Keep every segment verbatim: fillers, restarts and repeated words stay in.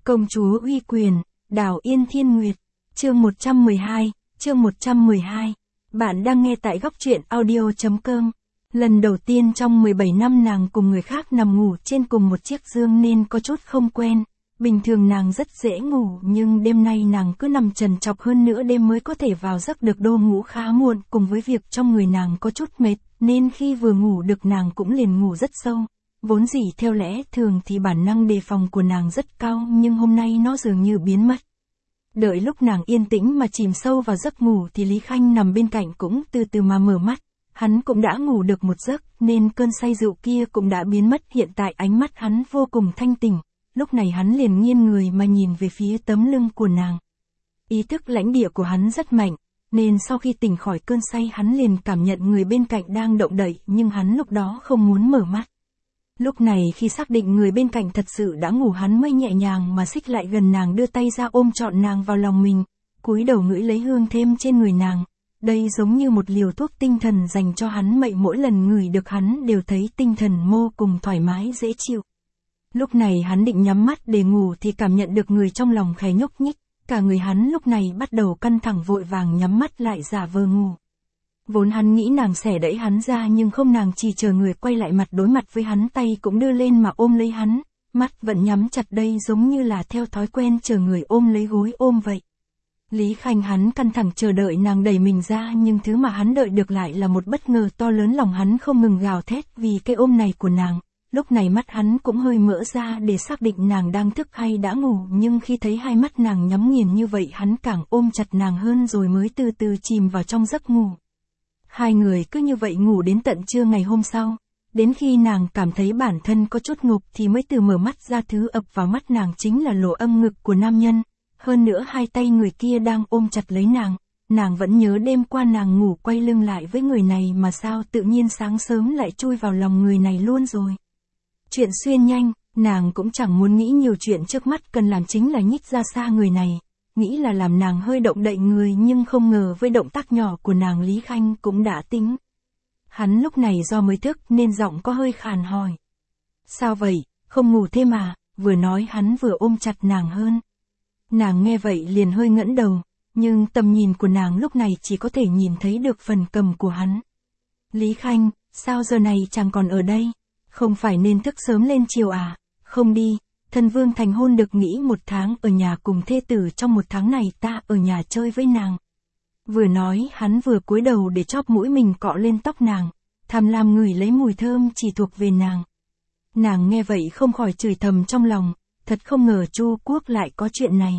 Công chúa uy quyền, Đào Yên Thiên Nguyệt, chương một trăm mười hai, chương một trăm mười hai. Bạn đang nghe tại góc truyện audio.com. Lần đầu tiên trong mười bảy năm nàng cùng người khác nằm ngủ trên cùng một chiếc giường nên có chút không quen. Bình thường nàng rất dễ ngủ nhưng đêm nay nàng cứ nằm trần trọc hơn nữa đêm mới có thể vào giấc được, đô ngủ khá muộn cùng với việc trong người nàng có chút mệt nên khi vừa ngủ được nàng cũng liền ngủ rất sâu. Vốn dĩ theo lẽ thường thì bản năng đề phòng của nàng rất cao nhưng hôm nay nó dường như biến mất. Đợi lúc nàng yên tĩnh mà chìm sâu vào giấc ngủ thì Lý Khanh nằm bên cạnh cũng từ từ mà mở mắt. Hắn cũng đã ngủ được một giấc nên cơn say rượu kia cũng đã biến mất, hiện tại ánh mắt hắn vô cùng thanh tỉnh. Lúc này hắn liền nghiêng người mà nhìn về phía tấm lưng của nàng. Ý thức lãnh địa của hắn rất mạnh, nên sau khi tỉnh khỏi cơn say hắn liền cảm nhận người bên cạnh đang động đậy nhưng hắn lúc đó không muốn mở mắt. Lúc này khi xác định người bên cạnh thật sự đã ngủ hắn mới nhẹ nhàng mà xích lại gần nàng, đưa tay ra ôm trọn nàng vào lòng mình, cúi đầu ngửi lấy hương thơm trên người nàng. Đây giống như một liều thuốc tinh thần dành cho hắn, vậy mỗi lần ngửi được hắn đều thấy tinh thần vô cùng thoải mái dễ chịu. Lúc này hắn định nhắm mắt để ngủ thì cảm nhận được người trong lòng khẽ nhúc nhích, cả người hắn lúc này bắt đầu căng thẳng, vội vàng nhắm mắt lại giả vờ ngủ. Vốn hắn nghĩ nàng sẽ đẩy hắn ra nhưng không, nàng chỉ chờ người quay lại mặt đối mặt với hắn, tay cũng đưa lên mà ôm lấy hắn, mắt vẫn nhắm chặt, đây giống như là theo thói quen chờ người ôm lấy gối ôm vậy. Lý Khanh hắn căng thẳng chờ đợi nàng đẩy mình ra nhưng thứ mà hắn đợi được lại là một bất ngờ to lớn, lòng hắn không ngừng gào thét vì cái ôm này của nàng. Lúc này mắt hắn cũng hơi mở ra để xác định nàng đang thức hay đã ngủ, nhưng khi thấy hai mắt nàng nhắm nghiền như vậy hắn càng ôm chặt nàng hơn rồi mới từ từ chìm vào trong giấc ngủ. Hai người cứ như vậy ngủ đến tận trưa ngày hôm sau, đến khi nàng cảm thấy bản thân có chút ngục thì mới từ mở mắt ra, thứ ập vào mắt nàng chính là lỗ âm ngực của nam nhân, hơn nữa hai tay người kia đang ôm chặt lấy nàng. Nàng vẫn nhớ đêm qua nàng ngủ quay lưng lại với người này mà sao tự nhiên sáng sớm lại chui vào lòng người này luôn rồi. Chuyện xuyên nhanh, nàng cũng chẳng muốn nghĩ nhiều, chuyện trước mắt cần làm chính là nhích ra xa người này. Nghĩ là làm nàng hơi động đậy người nhưng không ngờ với động tác nhỏ của nàng Lý Khanh cũng đã tính. Hắn lúc này do mới thức nên giọng có hơi khàn hỏi. Sao vậy, không ngủ thêm à? Vừa nói hắn vừa ôm chặt nàng hơn. Nàng nghe vậy liền hơi ngẩng đầu, nhưng tầm nhìn của nàng lúc này chỉ có thể nhìn thấy được phần cầm của hắn. Lý Khanh, sao giờ này chàng còn ở đây? Không phải nên thức sớm lên chiều à? Không đi. Thân vương thành hôn được nghỉ một tháng ở nhà cùng thê tử, trong một tháng này ta ở nhà chơi với nàng. Vừa nói hắn vừa cúi đầu để chóp mũi mình cọ lên tóc nàng, tham lam ngửi lấy mùi thơm chỉ thuộc về nàng. Nàng nghe vậy không khỏi chửi thầm trong lòng, thật không ngờ Chu Quốc lại có chuyện này.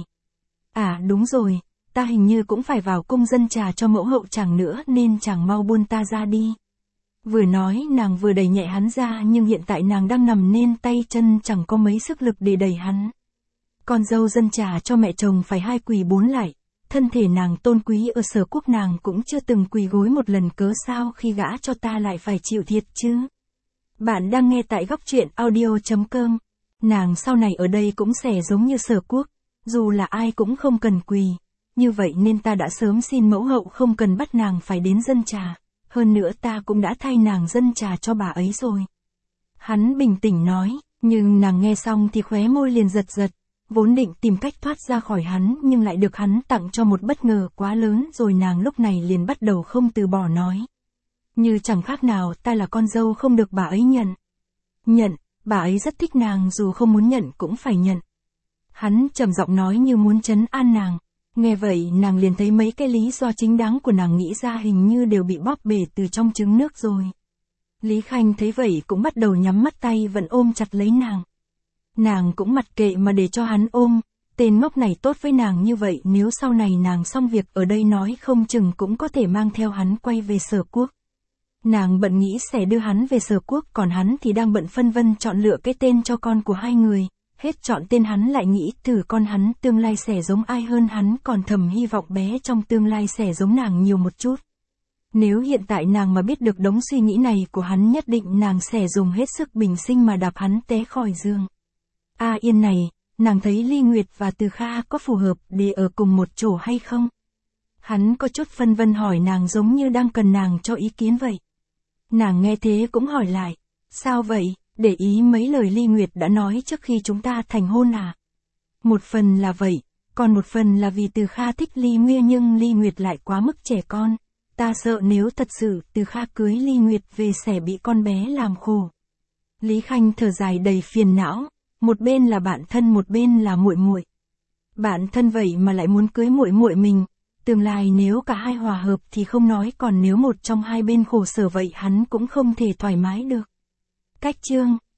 À đúng rồi, ta hình như cũng phải vào cung dân trà cho mẫu hậu chàng nữa nên chàng mau buông ta ra đi. Vừa nói nàng vừa đẩy nhẹ hắn ra nhưng hiện tại nàng đang nằm nên tay chân chẳng có mấy sức lực để đẩy hắn. Con dâu dân trà cho mẹ chồng phải hai quỳ bốn lạy, thân thể nàng tôn quý ở Sở Quốc nàng cũng chưa từng quỳ gối một lần, cớ sao khi gả cho ta lại phải chịu thiệt chứ? Bạn đang nghe tại góc truyện audio.com. Nàng sau này ở đây cũng sẽ giống như Sở Quốc, dù là ai cũng không cần quỳ, như vậy nên ta đã sớm xin mẫu hậu không cần bắt nàng phải đến dân trà. Hơn nữa ta cũng đã thay nàng dân trà cho bà ấy rồi. Hắn bình tĩnh nói, nhưng nàng nghe xong thì khóe môi liền giật giật, vốn định tìm cách thoát ra khỏi hắn nhưng lại được hắn tặng cho một bất ngờ quá lớn rồi, nàng lúc này liền bắt đầu không từ bỏ nói. Như chẳng khác nào ta là con dâu không được bà ấy nhận. Nhận, bà ấy rất thích nàng dù không muốn nhận cũng phải nhận. Hắn trầm giọng nói như muốn trấn an nàng. Nghe vậy nàng liền thấy mấy cái lý do chính đáng của nàng nghĩ ra hình như đều bị bóp bể từ trong trứng nước rồi. Lý Khanh thấy vậy cũng bắt đầu nhắm mắt, tay vẫn ôm chặt lấy nàng. Nàng cũng mặc kệ mà để cho hắn ôm, tên ngốc này tốt với nàng như vậy, nếu sau này nàng xong việc ở đây nói không chừng cũng có thể mang theo hắn quay về Sở Quốc. Nàng bận nghĩ sẽ đưa hắn về Sở Quốc, còn hắn thì đang bận phân vân chọn lựa cái tên cho con của hai người. Hết chọn tên hắn lại nghĩ thử con hắn tương lai sẽ giống ai hơn, hắn còn thầm hy vọng bé trong tương lai sẽ giống nàng nhiều một chút. Nếu hiện tại nàng mà biết được đống suy nghĩ này của hắn nhất định nàng sẽ dùng hết sức bình sinh mà đạp hắn té khỏi giường. A à, Yên này, nàng thấy Ly Nguyệt và Từ Kha có phù hợp để ở cùng một chỗ hay không? Hắn có chút phân vân hỏi nàng giống như đang cần nàng cho ý kiến vậy. Nàng nghe thế cũng hỏi lại, sao vậy? Để ý mấy lời Ly Nguyệt đã nói trước khi chúng ta thành hôn à? Một phần là vậy, còn một phần là vì Từ Kha thích Ly Nguyệt nhưng Ly Nguyệt lại quá mức trẻ con. Ta sợ nếu thật sự Từ Kha cưới Ly Nguyệt về sẽ bị con bé làm khổ. Lý Khanh thở dài đầy phiền não, một bên là bạn thân một bên là muội muội. Bạn thân vậy mà lại muốn cưới muội muội mình, tương lai nếu cả hai hòa hợp thì không nói, còn nếu một trong hai bên khổ sở vậy hắn cũng không thể thoải mái được. Cách chương